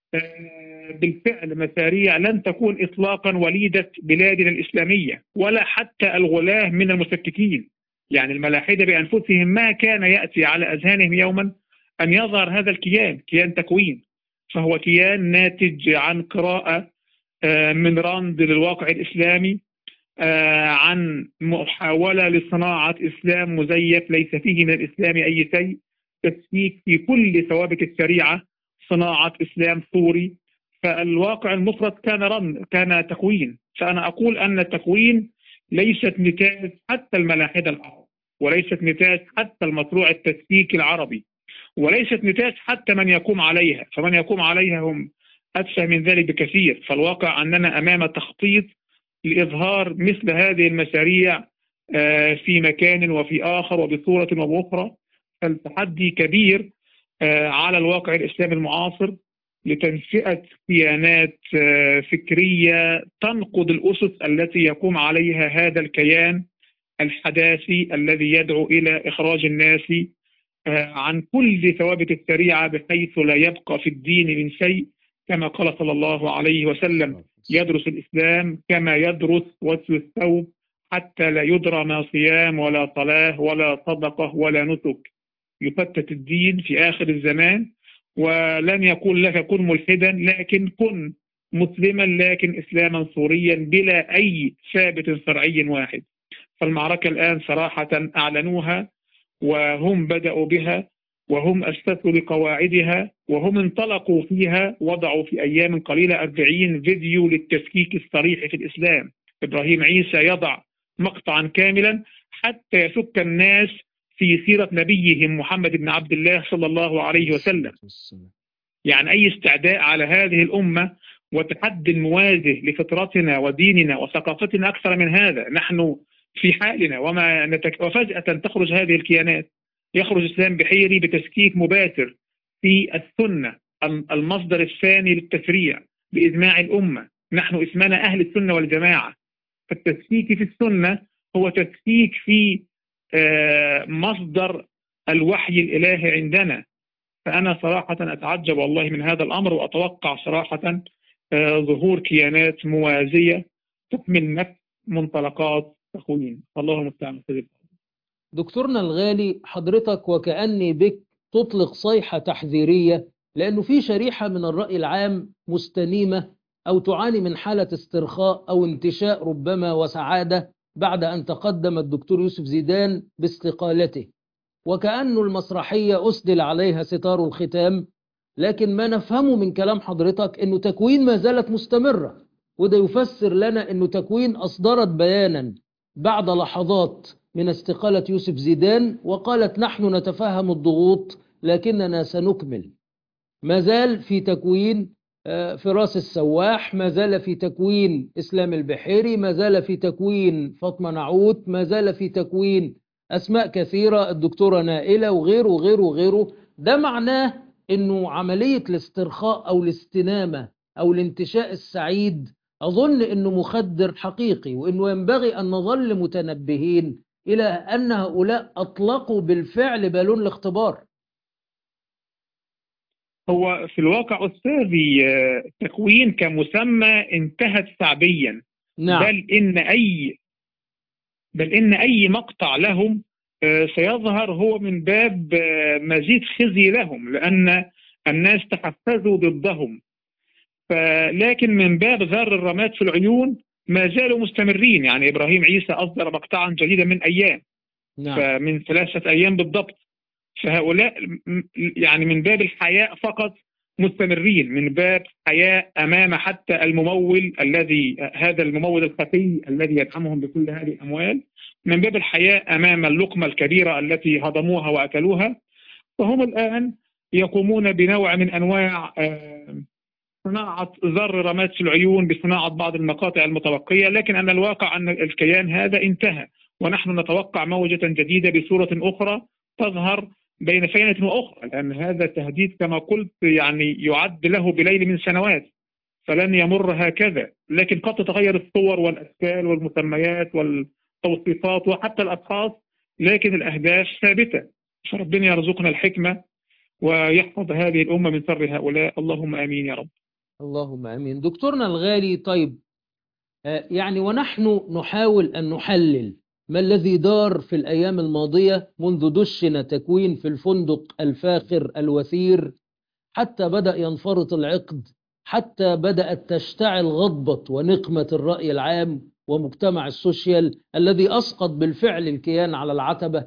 بالفعل مشاريع لن تكون إطلاقا وليدة بلادنا الإسلامية، ولا حتى الغلاة من المشككين. يعني الملاحدة بأنفسهم ما كان يأتي على أذهانهم يوما أن يظهر هذا الكيان، كيان تكوين. فهو كيان ناتج عن قراءة من رمز للواقع الإسلامي، عن محاولة لصناعة إسلام مزيف ليس فيه من الإسلام أي شيء، تسليك في كل ثوابت الشريعة، صناعة إسلام صوري. فالواقع المفرط كان رمز، كان تكوين. فأنا أقول أن التكوين ليست نتاج حتى الملاحدة العرب، وليست نتاج حتى المشروع التسليكي العربي، وليست نتاج حتى من يقوم عليها، فمن يقوم عليها هم أتفه من ذلك بكثير. فالواقع أننا أمام تخطيط لإظهار مثل هذه المشاريع في مكان وفي آخر وبصورة وبأخرى. فالتحدي كبير على الواقع الإسلامي المعاصر لتنشئة كيانات فكرية تنقض الأسس التي يقوم عليها هذا الكيان الحداثي الذي يدعو إلى إخراج الناس عن كل ثوابت الشريعة بحيث لا يبقى في الدين من شيء، كما قال صلى الله عليه وسلم يدرس الإسلام كما يدرس وجه الثوب حتى لا يدرى ما صيام ولا صلاة ولا صدقة ولا نسك. يفتت الدين في آخر الزمان، ولن يقول لك كن ملحدا، لكن كن مسلما لكن إسلاما صوريا بلا أي ثابت شرعي واحد. فالمعركة الآن صراحة أعلنوها، وهم بدأوا بها، وهم أسسوا لقواعدها، وهم انطلقوا فيها. وضعوا في أيام قليلة أربعين فيديو للتفكيك الصريح في الإسلام. إبراهيم عيسى يضع مقطعا كاملا حتى يشك الناس في سيرة نبيهم محمد بن عبد الله صلى الله عليه وسلم. يعني أي استعداء على هذه الأمة وتحدي موازي لفطرتنا وديننا وثقافتنا أكثر من هذا. نحن في حالنا وما نتك... وفجأة تخرج هذه الكيانات، يخرج الإسلام بحيري بتشكيك مباشر في السنة المصدر الثاني للتشريع بإجماع الأمة. نحن اسمنا أهل السنة والجماعة، فالتشكيك في السنة هو تشكيك في مصدر الوحي الإلهي عندنا. فأنا صراحة أتعجب والله من هذا الأمر، وأتوقع صراحة ظهور كيانات موازية تكمل نفس منطلقات تكوين. الله المستعان. دكتورنا الغالي، حضرتك وكأني بك تطلق صيحة تحذيرية، لأنه في شريحة من الرأي العام مستنيمة أو تعاني من حالة استرخاء أو انتشاء ربما وسعادة بعد أن تقدم الدكتور يوسف زيدان باستقالته، وكأن المسرحية أسدل عليها ستار الختام. لكن ما نفهمه من كلام حضرتك أنه تكوين ما زالت مستمرة، وده يفسر لنا أنه تكوين أصدرت بيانا بعد لحظات من استقالة يوسف زيدان وقالت نحن نتفهم الضغوط لكننا سنكمل. ما زال في تكوين فراس السواح، ما زال في تكوين إسلام البحيري، ما زال في تكوين فاطمة نعوت، ما زال في تكوين أسماء كثيرة، الدكتورة نائلة وغيره وغيره وغيره. ده معناه أنه عملية الاسترخاء أو الاستنامة أو الانتشاء السعيد أظن أنه مخدر حقيقي، وأنه ينبغي أن نظل متنبهين إلى أن هؤلاء أطلقوا بالفعل بالون الاختبار. هو في الواقع أستاذي التكوين كمسمى انتهت شعبيا. نعم. بل إن أي بل إن أي مقطع لهم سيظهر هو من باب مزيد خزي لهم، لأن الناس تحفزوا ضدهم. لكن من باب ذر الرماد في العيون ما زالوا مستمرين. يعني إبراهيم عيسى أصدر مقطعا جديدا من أيام، نعم. فمن ثلاثة أيام بالضبط. فهؤلاء يعني من باب الحياء فقط مستمرين، من باب حياء أمام حتى الممول الذي هذا الممول الخفي الذي يدعمهم بكل هذه الأموال، من باب الحياء أمام اللقمة الكبيرة التي هضموها وأكلوها. فهم الآن يقومون بنوع من أنواع صناعة ذر رماد في العيون بصناعة بعض المقاطع المتبقية. لكن أن الواقع أن الكيان هذا انتهى، ونحن نتوقع موجة جديدة بصورة أخرى تظهر بين فينة وأخرى، لأن هذا التهديد كما قلت يعني يعد له بليل من سنوات، فلن يمر هكذا. لكن قد تتغير الصور والأشكال والمسميات والتوصيفات وحتى الأشخاص، لكن الأهداف ثابتة. فربنا يرزقنا الحكمة ويحفظ هذه الأمة من شر هؤلاء، اللهم آمين يا رب. اللهم آمين. دكتورنا الغالي، طيب يعني ونحن نحاول أن نحلل ما الذي دار في الأيام الماضية منذ دشن تكوين في الفندق الفاخر الوثير، حتى بدأ ينفرط العقد، حتى بدأت تشتعل غضبة ونقمة الرأي العام ومجتمع السوشيال الذي أسقط بالفعل الكيان على العتبة.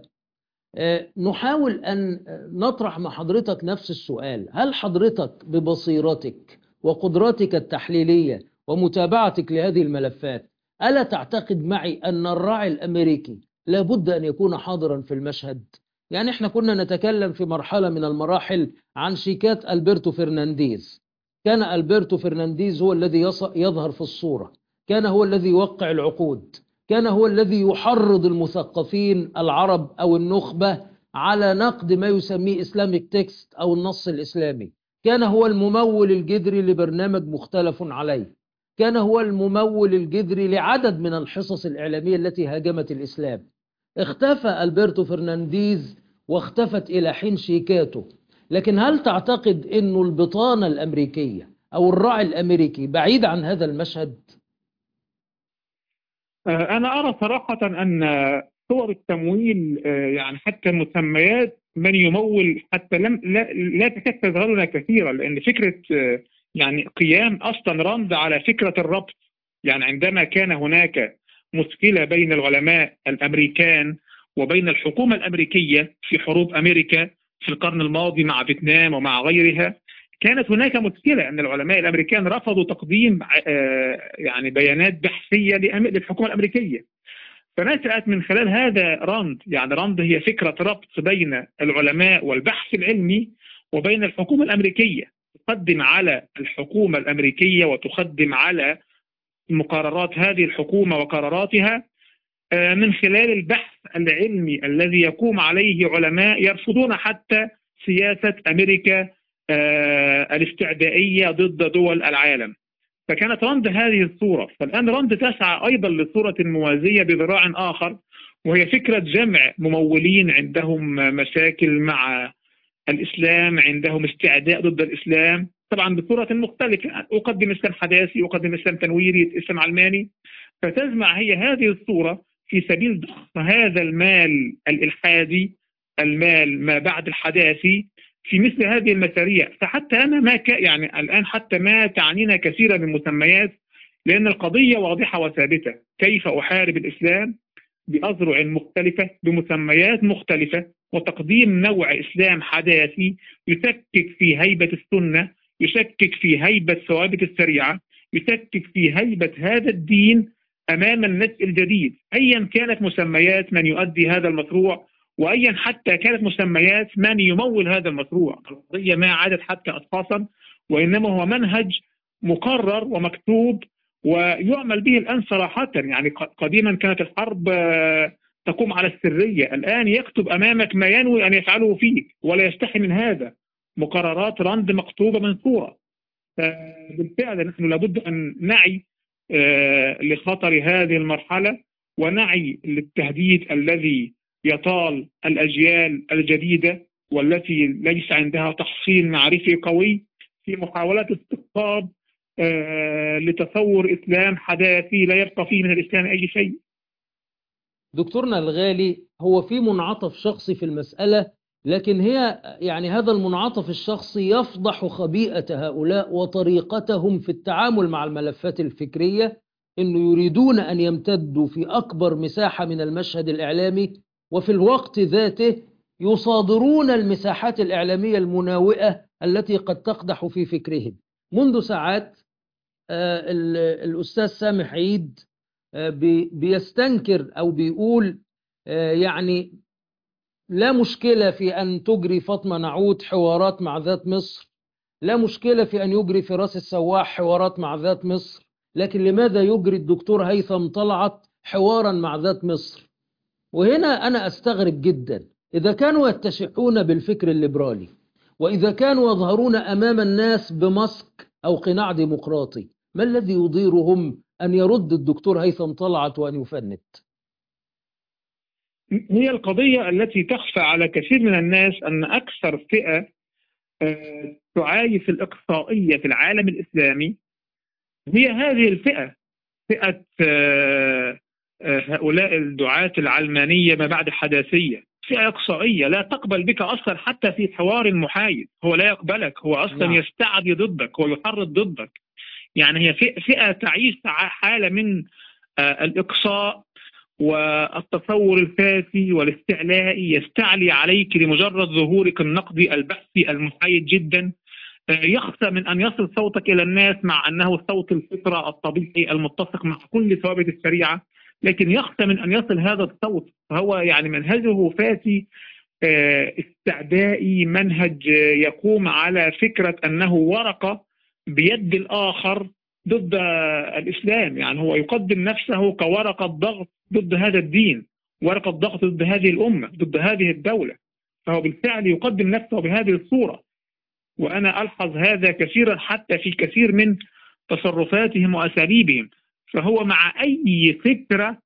نحاول أن نطرح مع حضرتك نفس السؤال: هل حضرتك ببصيرتك وقدراتك التحليلية ومتابعتك لهذه الملفات ألا تعتقد معي أن الراعي الأمريكي لابد أن يكون حاضرا في المشهد؟ يعني احنا كنا نتكلم في مرحلة من المراحل عن شيكات ألبرتو فرنانديز. كان ألبرتو فرنانديز هو الذي يظهر في الصورة، كان هو الذي يوقع العقود، كان هو الذي يحرض المثقفين العرب أو النخبة على نقد ما يسميه إسلاميك تكست أو النص الإسلامي، كان هو الممول الجذري لبرنامج مختلف عليه، كان هو الممول الجذري لعدد من الحصص الإعلامية التي هاجمت الإسلام. اختفى ألبرتو فرنانديز واختفت إلى حين شيكاته. لكن هل تعتقد أنه البطانة الأمريكية أو الراعي الأمريكي بعيد عن هذا المشهد؟ أنا أرى صراحة أن صور التمويل يعني حتى مسميات من يمول حتى لم لا, لا تكاد تظهر لنا كثيرا، لأن فكرة يعني قيام أصلا راند على فكرة الربط. يعني عندما كان هناك مشكلة بين العلماء الأمريكان وبين الحكومة الأمريكية في حروب أمريكا في القرن الماضي مع فيتنام ومع غيرها، كانت هناك مشكلة أن العلماء الأمريكان رفضوا تقديم يعني بيانات بحثية للحكومة الأمريكية. فنشأت من خلال هذا راند. يعني راند هي فكرة ربط بين العلماء والبحث العلمي وبين الحكومة الأمريكية، تقدم على الحكومة الأمريكية وتقدم على مقررات هذه الحكومة وقراراتها من خلال البحث العلمي الذي يقوم عليه علماء يرفضون حتى سياسة أمريكا الاستعدائية ضد دول العالم. فكانت راند هذه الصورة. فالآن راند تسعى أيضا لصورة موازية بذراع آخر، وهي فكرة جمع ممولين عندهم مشاكل مع الإسلام، عندهم استعداء ضد الإسلام، طبعا بصورة مختلفة، أقدم إسلام حداثي، أقدم إسلام تنويري، إسلام علماني. فتجمع هي هذه الصورة في سبيل ضخ هذا المال الإلحادي، المال ما بعد الحداثي، في مثل هذه المشاريع. فحتى أنا ما ك... يعني الآن حتى ما تعنينا كثيرا من مسميات، لأن القضية واضحة وثابتة: كيف أحارب الإسلام بأذرع مختلفة بمسميات مختلفة، وتقديم نوع إسلام حداثي يشكك في هيبة السنة، يشكك في هيبة ثوابت الشريعة، يشكك في هيبة هذا الدين أمام النشء الجديد، أيا كانت مسميات من يؤدي هذا المشروع، وأيا حتى كانت مسميات من يمول هذا المشروع. القضية ما عادت حتى أشخاصا، وإنما هو منهج مقرر ومكتوب ويعمل به الآن صراحة. يعني قديما كانت الحرب تقوم على السرية، الآن يكتب أمامك ما ينوي أن يفعله فيك ولا يستحي من هذا، مقررات رند مكتوبة منثورة. بالفعل نحن لابد أن نعي لخطر هذه المرحلة ونعي للتهديد الذي يطال الأجيال الجديدة والتي ليس عندها تحصيل معرفي قوي في محاولة استقطاب لتصور إسلام حداثي لا يبقى فيه من الإسلام أي شيء. دكتورنا الغالي، هو في منعطف شخصي في المسألة، لكن هي يعني هذا المنعطف الشخصي يفضح خبيئة هؤلاء وطريقتهم في التعامل مع الملفات الفكرية، إنه يريدون أن يمتدوا في أكبر مساحة من المشهد الإعلامي، وفي الوقت ذاته يصادرون المساحات الإعلامية المناوئة التي قد تقدح في فكرهم. منذ ساعات الأستاذ سامح عيد بيستنكر أو بيقول يعني لا مشكلة في أن تجري فاطمة نعود حوارات مع ذات مصر، لا مشكلة في أن يجري فراس السواح حوارات مع ذات مصر، لكن لماذا يجري الدكتور هيثم طلعت حوارا مع ذات مصر؟ وهنا أنا أستغرب جدا، إذا كانوا يتشحون بالفكر الليبرالي وإذا كانوا يظهرون أمام الناس بمسك أو قناع ديمقراطي، ما الذي يضيرهم أن يرد الدكتور هيثم طلعت وأن يفند؟ هي القضية التي تخفى على كثير من الناس أن أكثر فئة تعايش الإقصائية في العالم الإسلامي هي هذه الفئة، فئة هؤلاء الدعاة العلمانية ما بعد الحداثية، فئة إقصائية لا تقبل بك أصلا حتى في حوار محايد، هو لا يقبلك، هو أصلا نعم. يستعدي ضدك، هو يحرض ضدك. يعني هي فئة تعيش حالة من الإقصاء والتصور الفاسي والاستعلائي، يستعلي عليك لمجرد ظهورك النقدي البحثي المحايد جدا، يخشى من أن يصل صوتك إلى الناس مع أنه صوت الفطرة الطبيعي المتفق مع كل ثوابت الشريعة، لكن يخشى من أن يصل هذا الصوت، فهو يعني منهجه فاسي استعدائي، منهج يقوم على فكرة أنه ورقة بيد الآخر ضد الإسلام. يعني هو يقدم نفسه كورقة ضغط ضد هذا الدين، ورقة ضغط ضد هذه الأمة، ضد هذه الدولة، فهو بالفعل يقدم نفسه بهذه الصورة. وأنا ألحظ هذا كثيرا حتى في كثير من تصرفاتهم وأساليبهم، فهو مع أي فكرة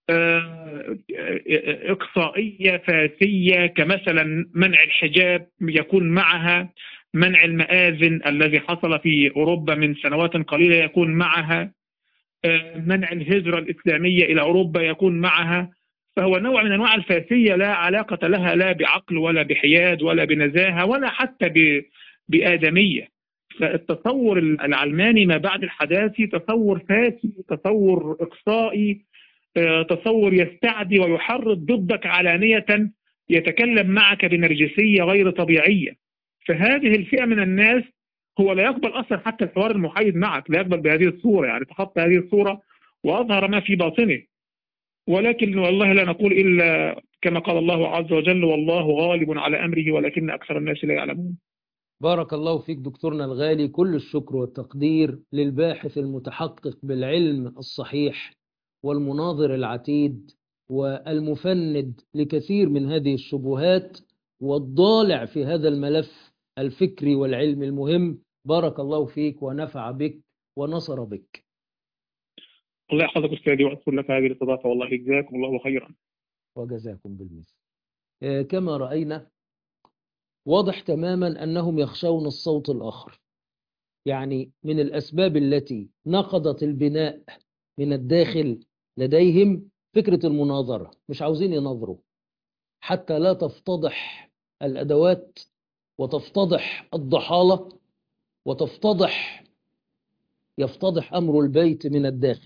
إقصائية فاسية كمثلا منع الحجاب يكون معها، منع المآذن الذي حصل في أوروبا من سنوات قليلة يكون معها، منع الهجرة الإسلامية إلى أوروبا يكون معها. فهو نوع من أنواع الفاسية لا علاقة لها لا بعقل ولا بحياد ولا بنزاهة ولا حتى بآدمية. فالتصور العلماني ما بعد الحداثي تصور فاسي، تصور إقصائي، تصور يستعدي ويحرض ضدك علانية، يتكلم معك بنرجسية غير طبيعية. فهذه الفئة من الناس هو لا يقبل أصلا حتى الحوار المحايد معك، لا يقبل بهذه الصورة، يعني تخطى هذه الصورة وأظهر ما في باطنه. ولكن والله لا نقول إلا كما قال الله عز وجل: والله غالب على أمره ولكن أكثر الناس لا يعلمون. بارك الله فيك دكتورنا الغالي، كل الشكر والتقدير للباحث المتحقق بالعلم الصحيح والمناظر العتيد والمفند لكثير من هذه الشبهات والضالع في هذا الملف الفكري والعلمي المهم. بارك الله فيك ونفع بك ونصر بك. الله يحفظك أستاذي وأذكر لك هذه الاستضافة، والله يجزاكم الله خيرا. وجزاكم بالمثل. آه كما رأينا واضح تماما أنهم يخشون الصوت الآخر. يعني من الأسباب التي نقضت البناء من الداخل لديهم فكرة المناظرة، مش عاوزين يناظروا حتى لا تفتضح الأدوات وتفتضح الضحالة وتفتضح يفتضح أمر البيت من الداخل.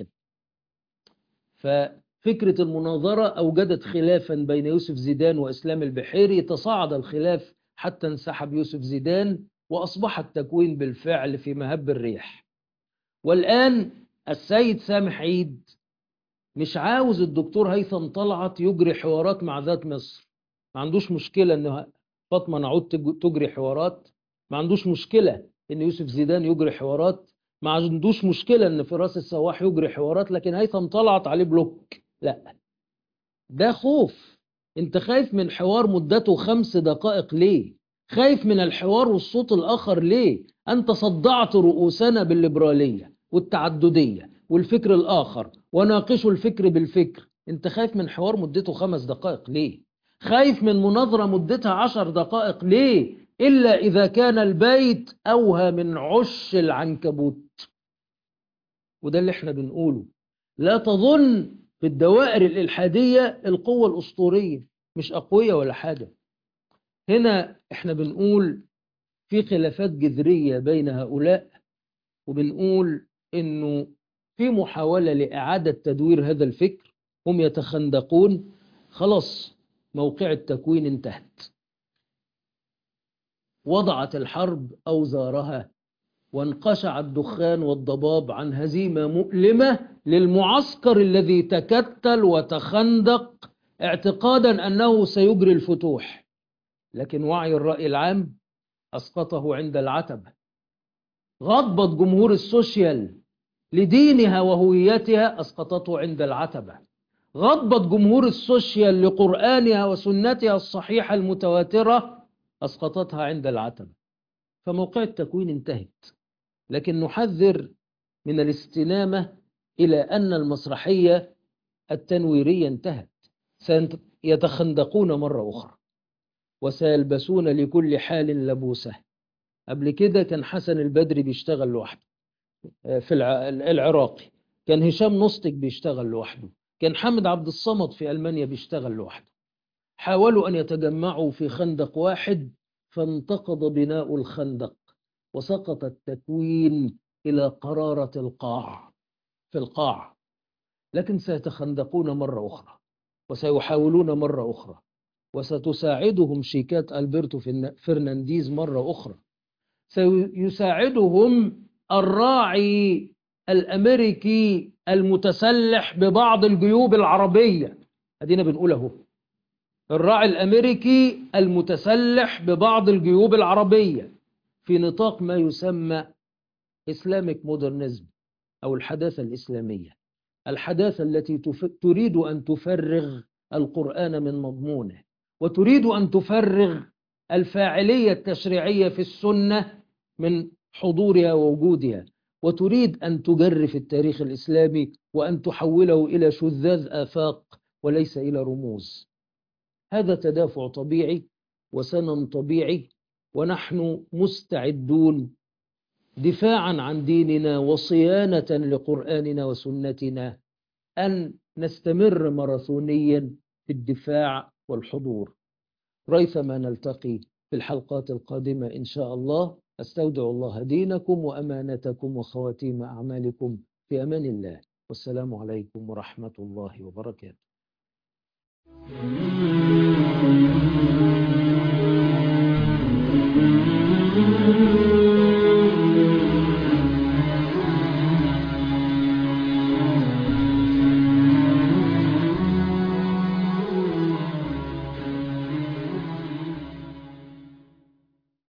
ففكرة المناظرة أوجدت خلافا بين يوسف زيدان وإسلام البحيري، تصاعد الخلاف حتى انسحب يوسف زيدان وأصبح التكوين بالفعل في مهب الريح. والآن السيد سامح عيد مش عاوز الدكتور هيثم طلعت يجري حوارات مع ذات مصر، ما عندوش مشكلة أنه فاطمة نعود تجري حوارات، ما عندوش مشكلة إن يوسف زيدان يجري حوارات، ما عندوش مشكلة إن فراس السواح يجري حوارات، لكن هيثم طلعت عليه بلوك. لا، ده خوف. أنت خايف من حوار مدته خمس دقائق ليه؟ خايف من الحوار والصوت الآخر ليه؟ أنت صدعت رؤوسنا بالليبرالية والتعددية والفكر الآخر، وناقشوا الفكر بالفكر. أنت خايف من حوار مدته خمس دقائق ليه؟ خايف من مناظرة مدتها عشر دقائق ليه؟ إلا إذا كان البيت أوهى من عش العنكبوت. وده اللي احنا بنقوله. لا تظن في الدوائر الإلحادية القوة الأسطورية، مش أقوية ولا حاجة. هنا احنا بنقول في خلافات جذرية بين هؤلاء، وبنقول إنه في محاولة لإعادة تدوير هذا الفكر. هم يتخندقون. خلاص، موقع التكوين انتهت. وضعت الحرب أوزارها، وانقشع الدخان والضباب عن هزيمة مؤلمة للمعسكر الذي تكتل وتخندق اعتقادا أنه سيجري الفتوح. لكن وعي الرأي العام أسقطه عند العتبة. غضبة جمهور السوشيال لدينها وهويتها أسقطته عند العتبة. غضبة جمهور السوشيال لقرآنها وسنتها الصحيحة المتواترة أسقطتها عند العتبة. فموقع التكوين انتهت. لكن نحذر من الاستنامة إلى أن المسرحية التنويرية انتهت. سيتخندقون مرة أخرى وسيلبسون لكل حال لبوسه. قبل كده كان حسن البدري بيشتغل لوحده في العراقي، كان هشام نصتك بيشتغل لوحده، كان حامد عبد الصمد في ألمانيا بيشتغل لوحده. حاولوا أن يتجمعوا في خندق واحد فانتقض بناء الخندق وسقط التكوين إلى قرارة القاع في القاع. لكن سيتخندقون مرة أخرى وسيحاولون مرة أخرى، وستساعدهم شيكات ألبرتو فرنانديز مرة أخرى. سيساعدهم الراعي الأمريكي المتسلح ببعض الجيوب العربية. أدينا بنقوله، الراعي الأمريكي المتسلح ببعض الجيوب العربية في نطاق ما يسمى إسلاميك مودرنزم أو الحداثة الإسلامية، الحداثة التي تريد أن تفرغ القرآن من مضمونه، وتريد أن تفرغ الفاعلية التشريعية في السنة من حضورها ووجودها، وتريد أن تجرف التاريخ الإسلامي وأن تحوله إلى شذاذ آفاق وليس إلى رموز. هذا تدافع طبيعي وسنن طبيعي، ونحن مستعدون دفاعا عن ديننا وصيانة لقرآننا وسنتنا أن نستمر ماراثونيا في الدفاع والحضور. ريثما نلتقي في الحلقات القادمة إن شاء الله. أستودع الله دينكم وأمانتكم وخواتيم أعمالكم في أمان الله، والسلام عليكم ورحمة الله وبركاته.